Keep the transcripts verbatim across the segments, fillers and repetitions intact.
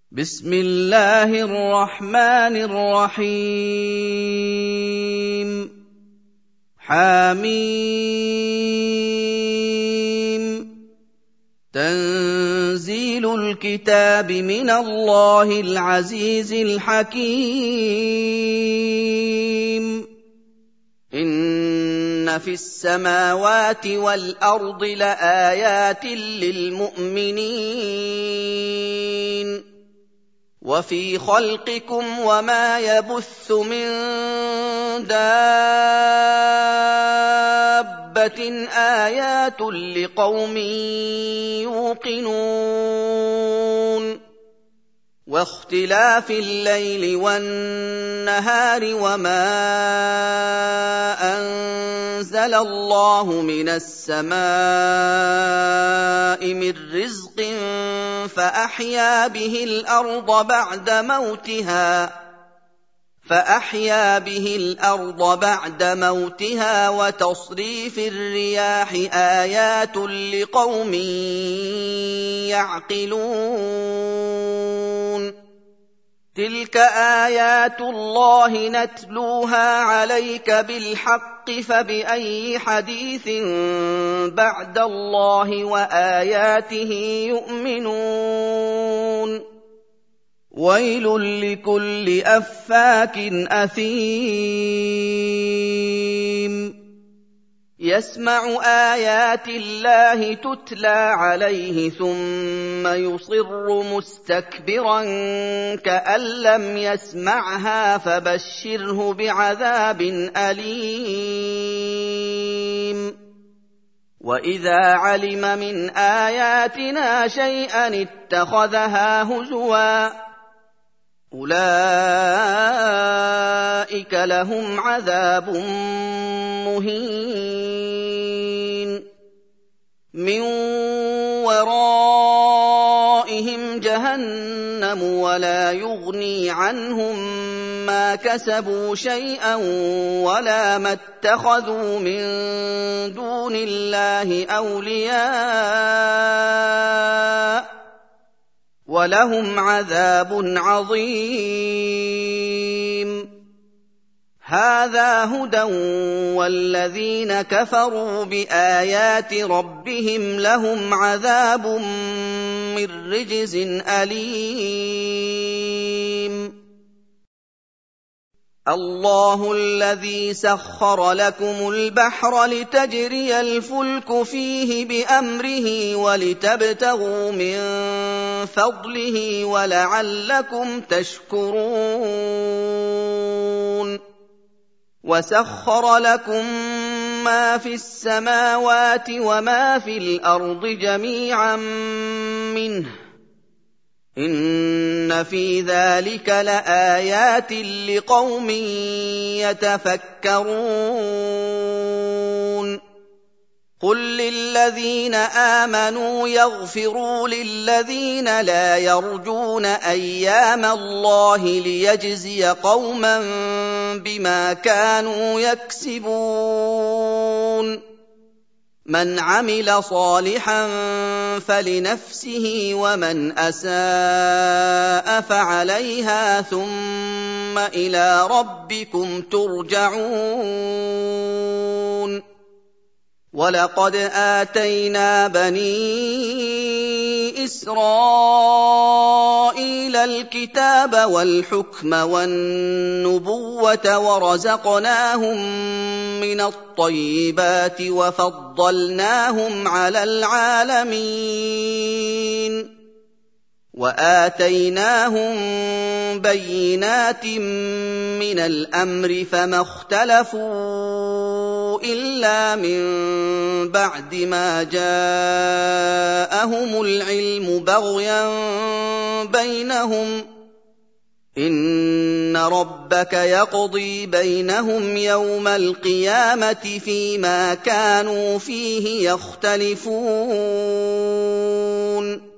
بسم الله الرحمن الرحيم حميم تنزيل الكتاب من الله العزيز الحكيم إن في السماوات والأرض لآيات للمؤمنين وفي خلقكم وما يبث من دابة آيات لقوم يوقنون واختلاف الليل والنهار وما أنزل الله من السماء من رزق فأحيا به الأرض بعد موتها فأحيا به الأرض بعد موتها وتصريف الرياح آيات لقوم يعقلون تلك آيات الله نتلوها عليك بالحق فبأي حديث بعد الله وآياته يؤمنون ويل لكل أفاك أثيم يسمع آيات الله تتلى عليه ثم يصر مستكبرا كأن لم يسمعها فبشره بعذاب أليم وإذا علم من آياتنا شيئا اتخذها هزوا أولئك لهم عذاب مهين من ورائهم جهنم ولا يغني عنهم ما كسبوا شيئا ولا ما اتخذوا من دون الله أولياء ولهم عذاب عظيم هذا هدى والذين كفروا بآيات ربهم لهم عذاب من رجز أليم الله الذي سخر لكم البحر لتجري الفلك فيه بأمره ولتبتغوا من فضله ولعلكم تشكرون وسخر لكم ما في السماوات وما في الأرض جميعا منه إن في ذلك لآيات لقوم يتفكرون قل للذين آمنوا يغفروا للذين لا يرجون أيام الله ليجزي قوما بما كانوا يكسبون من عمل صالحا فلنفسه ومن أساء فعليها ثم إلى ربكم ترجعون ولقد آتينا بني إسرائيل الكتاب والحكم والنبوة ورزقناهم من الطيبات وفضلناهم على العالمين وآتيناهم بينات من الأمر فما اختلفوا إلا من بعد ما جاءهم العلم بغيا بينهم إن ربك يقضي بينهم يوم القيامة فيما كانوا فيه يختلفون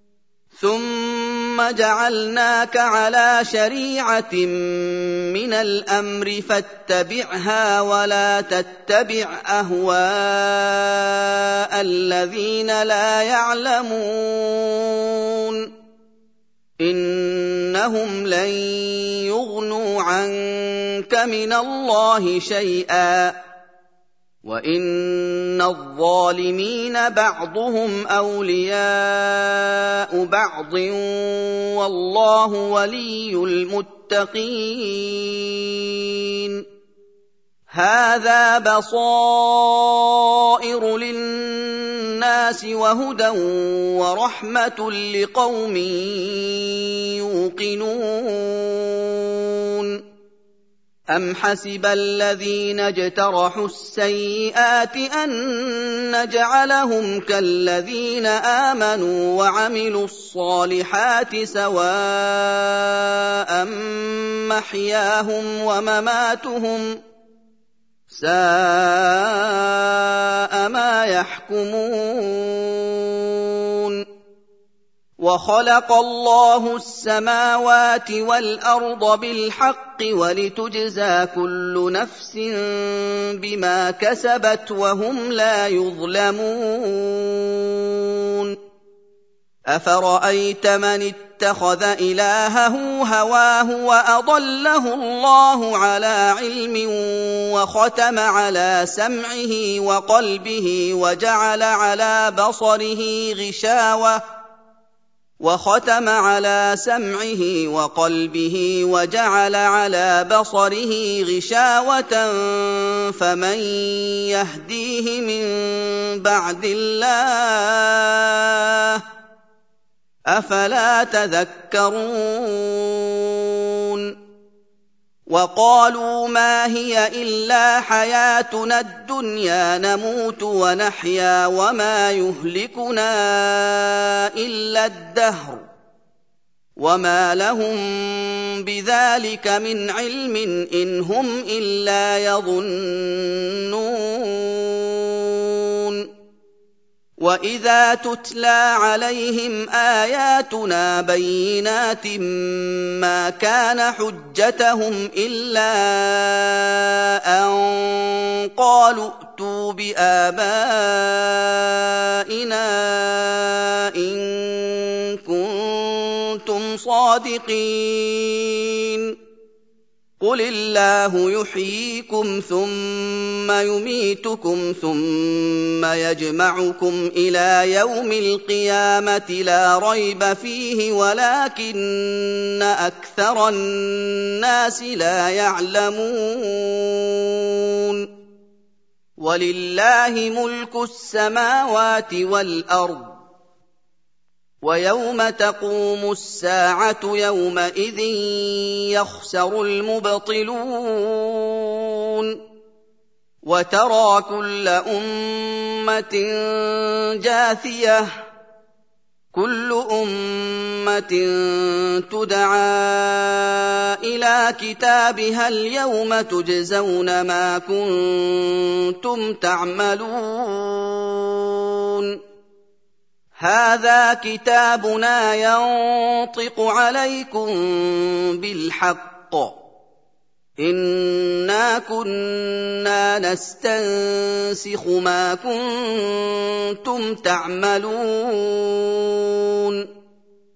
ثم جعلناك على شريعة من الأمر فاتبعها ولا تتبع أهواء الذين لا يعلمون إن إنهم لن يغنوا عنك من الله شيئا وإن الظالمين بعضهم أولياء بعض والله ولي المتقين هذا بصائر للناس وهدى ورحمة لقوم يوقنون أم حسب الذين اجترحوا السيئات أن نجعلهم كالذين آمنوا وعملوا الصالحات سواء محياهم ومماتهم ساء ما يحكمون وخلق الله السماوات والأرض بالحق ولتجزى كل نفس بما كسبت وهم لا يظلمون أفرأيت من اتخذ إلهه هواه وأضله الله على علم وختم على سمعه وقلبه وجعل على بصره غشاوة وختم على سمعه وقلبه وجعل على بصره غشاوة فمن يهديه من بعد الله أفلا تذكرون وقالوا ما هي إلا حياتنا الدنيا نموت ونحيا وما يهلكنا إلا الدهر وما لهم بذلك من علم إن هم إلا يظنون وإذا تتلى عليهم آياتنا بينات ما كان حجتهم إلا أن قالوا ائتوا بآبائنا إن كنتم صادقين قل الله يحييكم ثم يميتكم ثم يجمعكم إلى يوم القيامة لا ريب فيه ولكن أكثر الناس لا يعلمون ولله ملك السماوات والأرض ويوم تقوم الساعة يومئذ يخسر المبطلون وترى كل أمة جاثية كل أمة تدعى إلى كتابها اليوم تجزون ما كنتم تعملون هذا كتابنا ينطق عليكم بالحق إنا كنا نستنسخ ما كنتم تعملون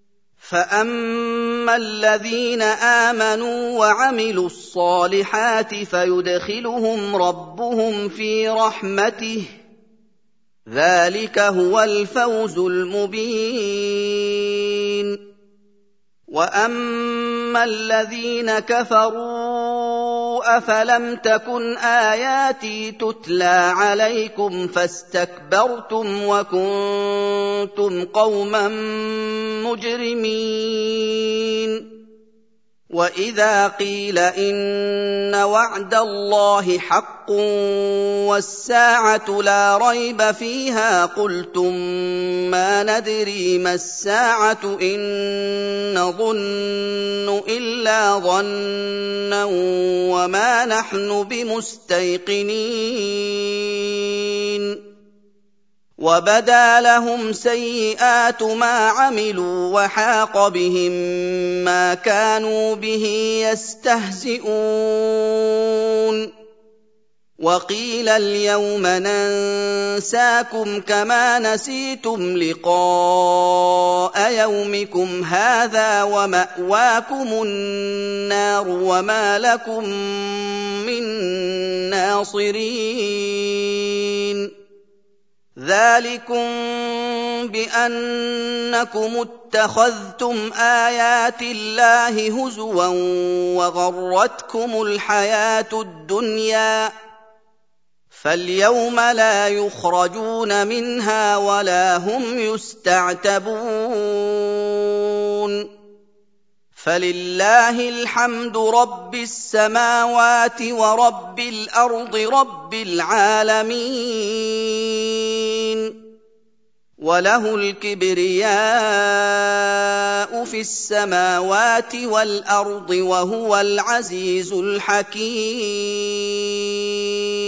فأما الذين آمنوا وعملوا الصالحات فيدخلهم ربهم في رحمته ذلك هو الفوز المبين وأما الذين كفروا أفلم تكن آياتي تتلى عليكم فاستكبرتم وكنتم قوما مجرمين وإذا قيل إن وعد الله حق والساعة لا ريب فيها قلتم ما ندري ما الساعة إن نظن إلا ظنا وما نحن بمستيقنين وبدا لهم سيئات ما عملوا وحاق بهم ما كانوا به يستهزئون وقيل اليوم ننساكم كما نسيتم لقاء يومكم هذا ومأواكم النار وما لكم من ناصرين ذلكم بأنكم اتخذتم آيات الله هزوا وغرتكم الحياة الدنيا فاليوم لا يخرجون منها ولا هم يستعتبون فلله الحمد رب السماوات ورب الأرض رب العالمين وله الكبرياء في السماوات والأرض وهو العزيز الحكيم